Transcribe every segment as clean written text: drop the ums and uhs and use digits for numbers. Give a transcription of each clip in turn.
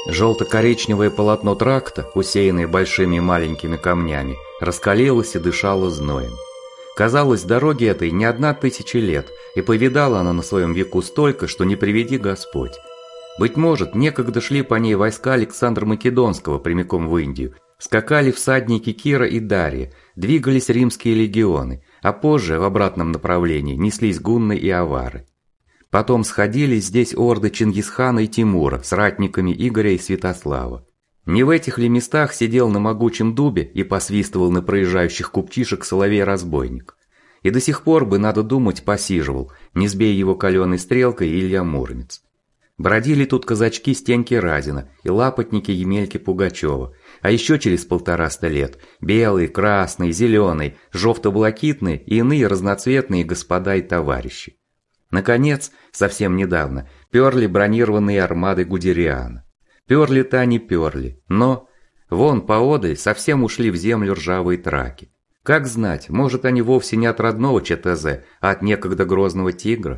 Желто-коричневое полотно тракта, усеянное большими и маленькими камнями, раскалилось и дышало зноем. Казалось, дороги этой не 1000 лет, и повидала она на своем веку столько, что не приведи Господь. Быть может, некогда шли по ней войска Александра Македонского прямиком в Индию, скакали всадники Кира и Дария, двигались римские легионы, а позже, в обратном направлении, неслись гунны и авары. Потом сходились здесь орды Чингисхана и Тимура с ратниками Игоря и Святослава. Не в этих ли местах сидел на могучем дубе и посвистывал на проезжающих купчишек соловей-разбойник? И до сих пор бы, надо думать, посиживал, не сбей его каленой стрелкой Илья Муромец. Бродили тут казачки Стеньки Разина и лапотники Емельки Пугачева, а еще через 150 лет белые, красные, зеленые, жовто-блакитные и иные разноцветные господа и товарищи. Наконец, совсем недавно, перли бронированные армады Гудериана. Перли-то они перли, но вон поодаль совсем ушли в землю ржавые траки. Как знать, может, они вовсе не от родного ЧТЗ, а от некогда грозного тигра?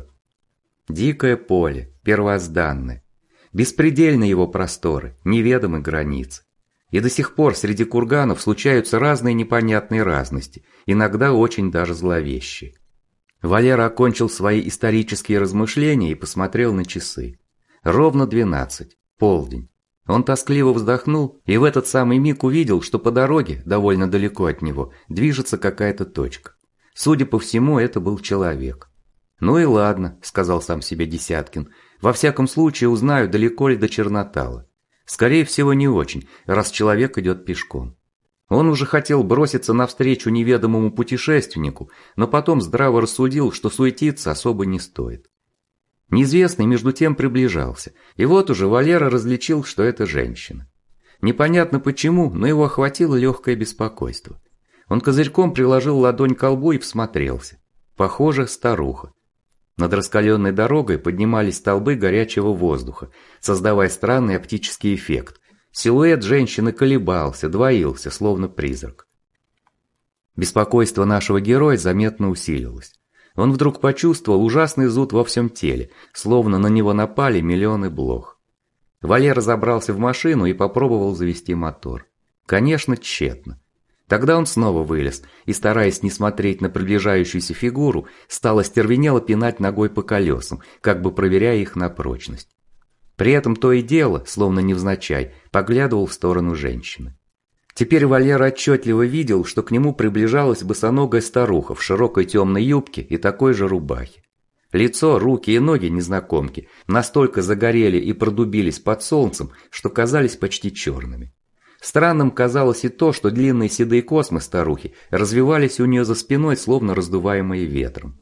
Дикое поле, первозданное. Беспредельны его просторы, неведомы границы. И до сих пор среди курганов случаются разные непонятные разности, иногда очень даже зловещие. Валера окончил свои исторические размышления и посмотрел на часы. Ровно 12, полдень. Он тоскливо вздохнул и в этот самый миг увидел, что по дороге, довольно далеко от него, движется какая-то точка. Судя по всему, это был человек. «Ну и ладно», – сказал сам себе Десяткин, – «во всяком случае узнаю, далеко ли до Чернотала. Скорее всего, не очень, раз человек идет пешком». Он уже хотел броситься навстречу неведомому путешественнику, но потом здраво рассудил, что суетиться особо не стоит. Неизвестный между тем приближался, и вот уже Валера различил, что это женщина. Непонятно почему, но его охватило легкое беспокойство. Он козырьком приложил ладонь к колбу и всмотрелся. Похоже, старуха. Над раскаленной дорогой поднимались столбы горячего воздуха, создавая странный оптический эффект. Силуэт женщины колебался, двоился, словно призрак. Беспокойство нашего героя заметно усилилось. Он вдруг почувствовал ужасный зуд во всем теле, словно на него напали миллионы блох. Валера забрался в машину и попробовал завести мотор. Конечно, тщетно. Тогда он снова вылез и, стараясь не смотреть на приближающуюся фигуру, стал остервенело пинать ногой по колесам, как бы проверяя их на прочность. При этом то и дело, словно невзначай, поглядывал в сторону женщины. Теперь Валера отчетливо видел, что к нему приближалась босоногая старуха в широкой темной юбке и такой же рубахе. Лицо, руки и ноги незнакомки настолько загорели и продубились под солнцем, что казались почти черными. Странным казалось и то, что длинные седые космы старухи развивались у нее за спиной, словно раздуваемые ветром.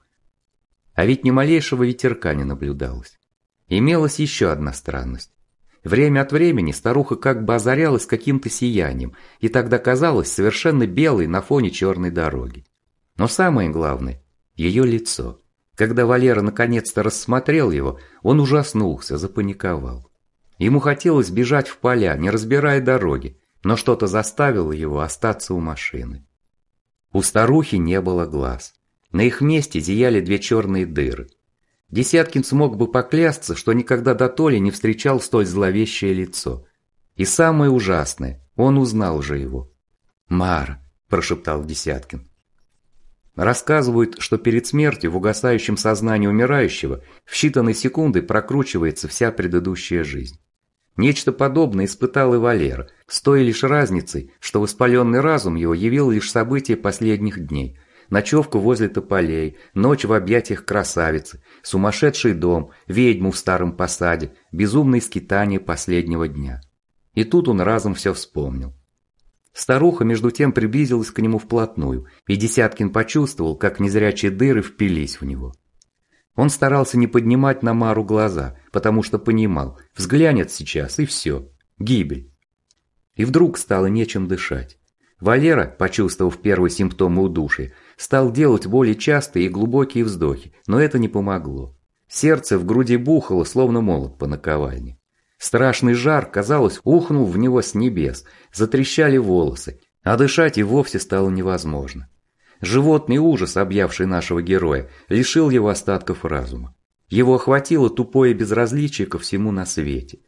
А ведь ни малейшего ветерка не наблюдалось. Имелась еще одна странность. Время от времени старуха как бы озарялась каким-то сиянием, и тогда казалась совершенно белой на фоне черной дороги. Но самое главное – ее лицо. Когда Валера наконец-то рассмотрел его, он ужаснулся, запаниковал. Ему хотелось бежать в поля, не разбирая дороги, но что-то заставило его остаться у машины. У старухи не было глаз. На их месте зияли 2 черные дыры. Десяткин смог бы поклясться, что никогда дотоле не встречал столь зловещее лицо. И самое ужасное, он узнал же его. «Мара», – прошептал Десяткин. Рассказывают, что перед смертью в угасающем сознании умирающего в считанные секунды прокручивается вся предыдущая жизнь. Нечто подобное испытал и Валера, с той лишь разницей, что воспаленный разум его явил лишь события последних дней. Ночевку возле тополей, ночь в объятиях красавицы, сумасшедший дом, ведьму в старом посаде, безумные скитания последнего дня. И тут он разом все вспомнил. Старуха между тем приблизилась к нему вплотную, и Десяткин почувствовал, как незрячие дыры впились в него. Он старался не поднимать на Мару глаза, потому что понимал, взглянет сейчас и все, гибель. И вдруг стало нечем дышать. Валера, почувствовав первые симптомы удушья, стал делать более частые и глубокие вздохи, но это не помогло. Сердце в груди бухало, словно молот по наковальне. Страшный жар, казалось, ухнул в него с небес, затрещали волосы, а дышать и вовсе стало невозможно. Животный ужас, объявший нашего героя, лишил его остатков разума. Его охватило тупое безразличие ко всему на свете.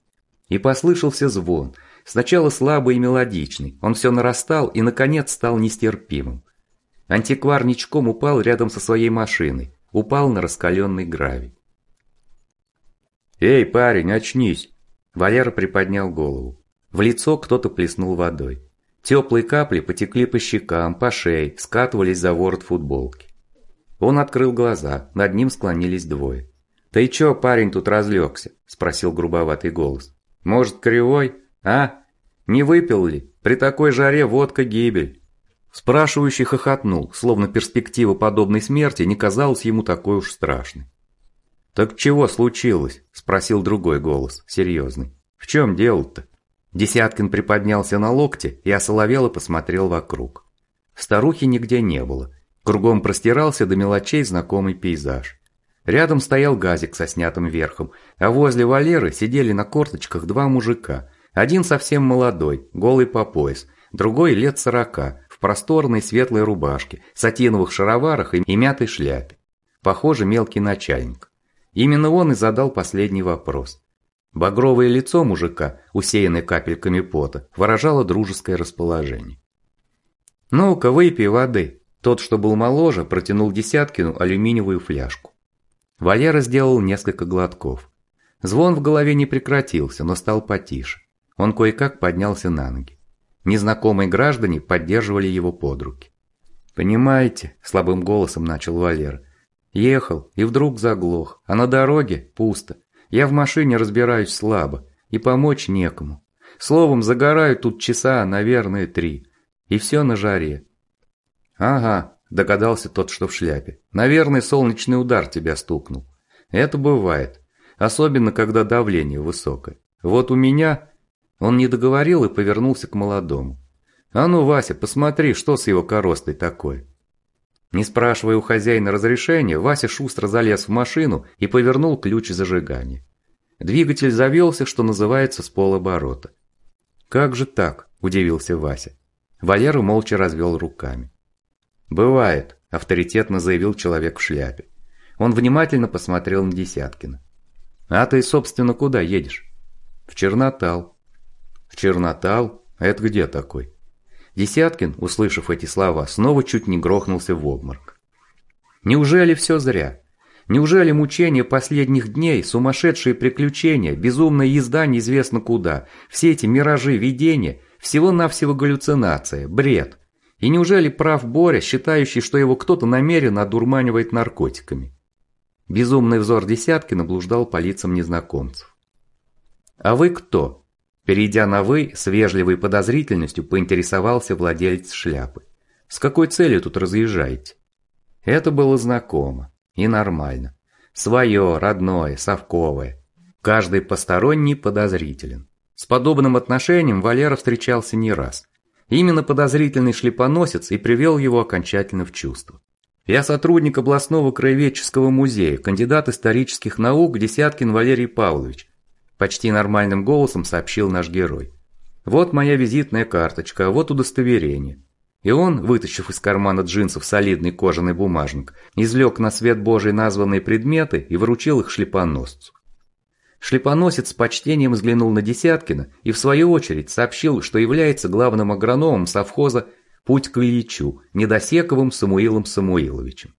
И послышался звон. Сначала слабый и мелодичный, он все нарастал и, наконец, стал нестерпимым. Антиквар ничком упал рядом со своей машиной, упал на раскаленный гравий. «Эй, парень, очнись!» Валера приподнял голову. В лицо кто-то плеснул водой. Теплые капли потекли по щекам, по шее, скатывались за ворот футболки. Он открыл глаза, над ним склонились двое. «Ты чё, парень, тут разлегся?» – спросил грубоватый голос. «Может, кривой? А? Не выпил ли? При такой жаре водка гибель». Спрашивающий хохотнул, словно перспектива подобной смерти не казалась ему такой уж страшной. «Так чего случилось?» – спросил другой голос, серьезный. «В чем дело-то?» Десяткин приподнялся на локте и осоловело посмотрел вокруг. Старухи нигде не было. Кругом простирался до мелочей знакомый пейзаж. Рядом стоял газик со снятым верхом, а возле Валеры сидели на корточках два мужика. Один совсем молодой, голый по пояс, другой лет 40, в просторной светлой рубашке, сатиновых шароварах и мятой шляпе. Похоже, мелкий начальник. Именно он и задал последний вопрос. Багровое лицо мужика, усеянное капельками пота, выражало дружеское расположение. «Ну-ка, выпей воды». Тот, что был моложе, протянул Десяткину алюминиевую фляжку. Валера сделал несколько глотков. Звон в голове не прекратился, но стал потише. Он кое-как поднялся на ноги. Незнакомые граждане поддерживали его под руки. «Понимаете», – слабым голосом начал Валера, – «ехал и вдруг заглох, а на дороге пусто. Я в машине разбираюсь слабо, и помочь некому. Словом, загораю тут часа, наверное, 3. И все на жаре». «Ага», – догадался тот, что в шляпе. «Наверное, солнечный удар тебя стукнул. Это бывает. Особенно, когда давление высокое. Вот у меня...» Он не договорил и повернулся к молодому. «А ну, Вася, посмотри, что с его коростой такое». Не спрашивая у хозяина разрешения, Вася шустро залез в машину и повернул ключ зажигания. Двигатель завелся, что называется, с полоборота. «Как же так?» – удивился Вася. Валера молча развел руками. «Бывает», – авторитетно заявил человек в шляпе. Он внимательно посмотрел на Десяткина. «А ты, собственно, куда едешь?» «В Чернотал». «В Чернотал? А это где такой?» Десяткин, услышав эти слова, снова чуть не грохнулся в обморок. Неужели все зря? Неужели мучения последних дней, сумасшедшие приключения, безумная езда неизвестно куда, все эти миражи, видения, всего-навсего галлюцинация, бред? И неужели прав Боря, считающий, что его кто-то намеренно одурманивает наркотиками? Безумный взор Десяткина блуждал по лицам незнакомцев. «А вы кто?» Перейдя на «вы», с вежливой подозрительностью поинтересовался владелец шляпы. «С какой целью тут разъезжаете?» Это было знакомо и нормально. Свое, родное, совковое. Каждый посторонний подозрителен. С подобным отношением Валера встречался не раз. Именно подозрительный шлепоносец и привел его окончательно в чувство. «Я сотрудник областного краеведческого музея, кандидат исторических наук Десяткин Валерий Павлович», почти нормальным голосом сообщил наш герой. «Вот моя визитная карточка, а вот удостоверение». И он, вытащив из кармана джинсов солидный кожаный бумажник, извлек на свет Божий названные предметы и вручил их шлепоносцу. Шлепоносец с почтением взглянул на Десяткина и в свою очередь сообщил, что является главным агрономом совхоза «Путь к Ильичу» Недосековым Самуилом Самуиловичем.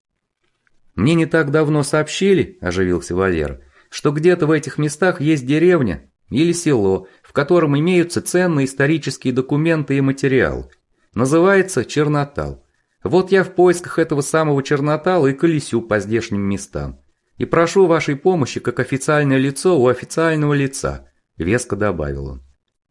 «Мне не так давно сообщили», – оживился Валера, что где-то в этих местах есть деревня или село, в котором имеются ценные исторические документы и материалы. Называется Чернотал. Вот я в поисках этого самого Чернотала и колесю по здешним местам. И прошу вашей помощи как официальное лицо у официального лица», – веско добавил он.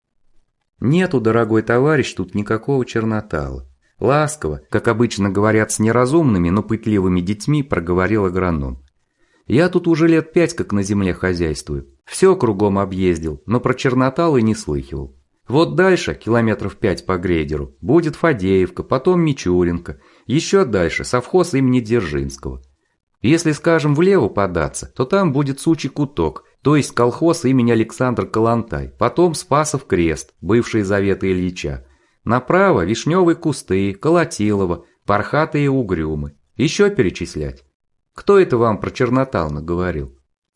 «Нету, дорогой товарищ, тут никакого Чернотала». Ласково, как обычно говорят с неразумными, но пытливыми детьми, проговорил агроном. «Я тут уже лет 5 как на земле хозяйствую. Все кругом объездил, но про Чернотал и не слыхивал. Вот дальше, километров 5 по грейдеру, будет Фадеевка, потом Мичуринка, еще дальше совхоз имени Дзержинского. Если, скажем, влево податься, то там будет Сучий Куток, то есть колхоз имени Александр Калантай, потом Спасов Крест, бывшие заветы Ильича. Направо Вишневые кусты, Колотилово, Пархатые и Угрюмы. Еще перечислять. Кто это вам про Чернотал наговорил?»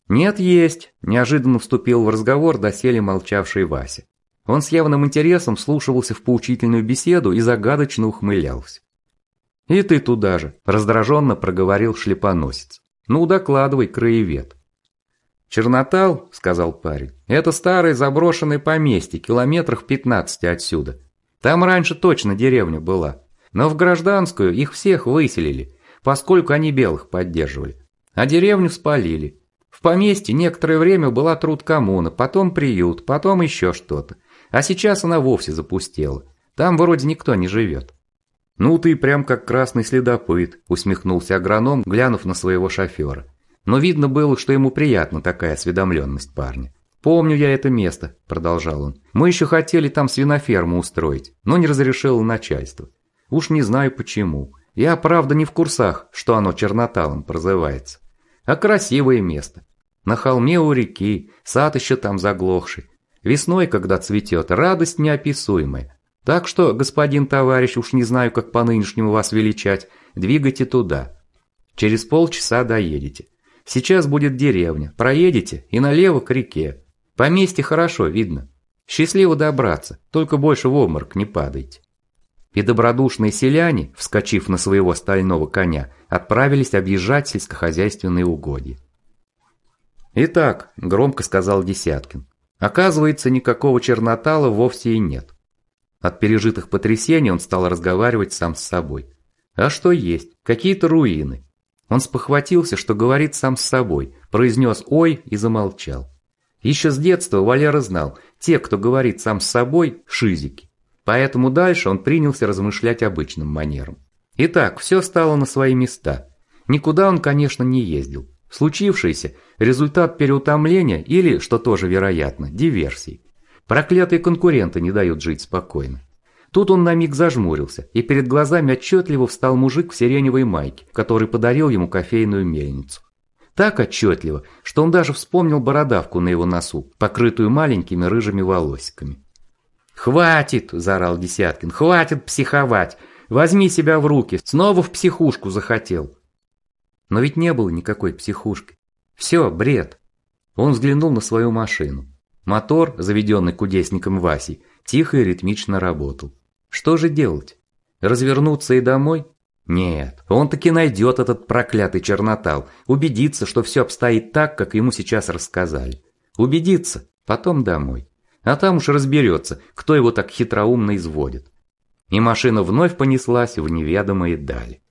«Нет, есть», – неожиданно вступил в разговор доселе молчавший Вася. Он с явным интересом вслушивался в поучительную беседу и загадочно ухмылялся. «И ты туда же», – раздраженно проговорил шлепоносец. «Ну, докладывай, краевед». «Чернотал», – сказал парень, – «это старое заброшенное поместье, километрах 15 отсюда. Там раньше точно деревня была, но в гражданскую их всех выселили, поскольку они белых поддерживали, а деревню спалили. В поместье некоторое время была труд-коммуна, потом приют, потом еще что-то, а сейчас она вовсе запустела, там вроде никто не живет». «Ну ты прям как красный следопыт», – усмехнулся агроном, глянув на своего шофера. Но видно было, что ему приятна такая осведомленность парня. «Помню я это место», – продолжал он. «Мы еще хотели там свиноферму устроить, но не разрешило начальство. Уж не знаю почему. Я, правда, не в курсах, что оно Черноталом прозывается. А красивое место. На холме у реки, сад еще там заглохший. Весной, когда цветет, радость неописуемая. Так что, господин товарищ, уж не знаю, как по-нынешнему вас величать, двигайте туда. Через полчаса доедете. Сейчас будет деревня, проедете и налево к реке. Поместье хорошо видно. Счастливо добраться, только больше в обморок не падайте». И добродушные селяне, вскочив на своего стального коня, отправились объезжать сельскохозяйственные угодья. «Итак», – громко сказал Десяткин, – «оказывается, никакого Чернотала вовсе и нет». От пережитых потрясений он стал разговаривать сам с собой. А что есть? Какие-то руины. Он спохватился, что говорит сам с собой, произнес «ой» и замолчал. Еще с детства Валера знал, те, кто говорит сам с собой, шизики. Поэтому дальше он принялся размышлять обычным манером. Итак, все стало на свои места. Никуда он, конечно, не ездил. Случившееся – результат переутомления или, что тоже вероятно, диверсии. Проклятые конкуренты не дают жить спокойно. Тут он на миг зажмурился, и перед глазами отчетливо встал мужик в сиреневой майке, который подарил ему кофейную мельницу. Так отчетливо, что он даже вспомнил бородавку на его носу, покрытую маленькими рыжими волосиками. «Хватит!» – заорал Десяткин. «Хватит психовать! Возьми себя в руки! Снова в психушку захотел!» Но ведь не было никакой психушки. Все, бред. Он взглянул на свою машину. Мотор, заведенный кудесником Васей, тихо и ритмично работал. Что же делать? Развернуться и домой? Нет, он таки найдет этот проклятый Чернотал, убедится, что все обстоит так, как ему сейчас рассказали. Убедится, потом домой. А там уж разберется, кто его так хитроумно изводит. И машина вновь понеслась в неведомые дали.